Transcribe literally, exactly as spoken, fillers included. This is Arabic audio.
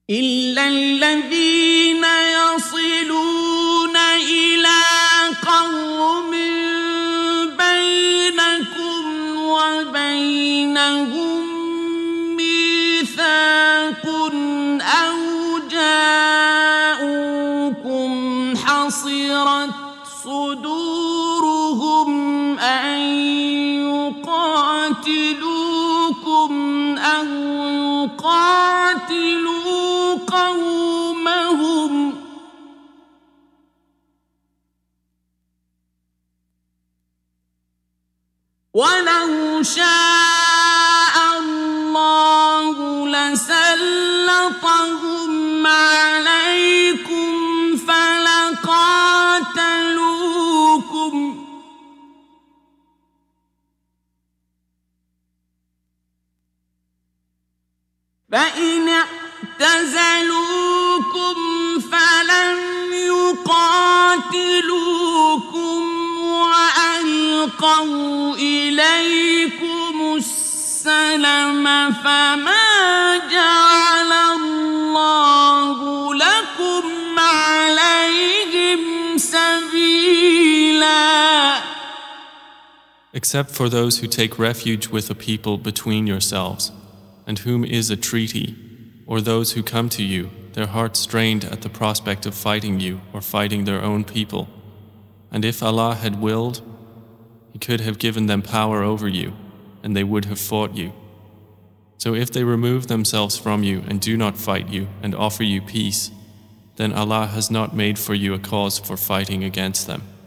إلا الذين يصلون إلى قوم بينكم وبينهم ميثاق أو جاءوكم حصرت صدورهم أن يقاتلوكم أو يقاتلوا قومهم ولو شاء الله لسلطهم عليكم فلقاتلوكم فإن اعتزلوكم فلم يقاتلوكم وألقوا إليكم السلم فما جعل الله لكم عليهم سبيلا. Except for those who take refuge with a people between yourselves, and whom is a treaty, or those who come to you, their hearts strained at the prospect of fighting you or fighting their own people. And if Allah had willed, He could have given them power over you, and they would have fought you. So if they remove themselves from you and do not fight you and offer you peace, then Allah has not made for you a cause for fighting against them.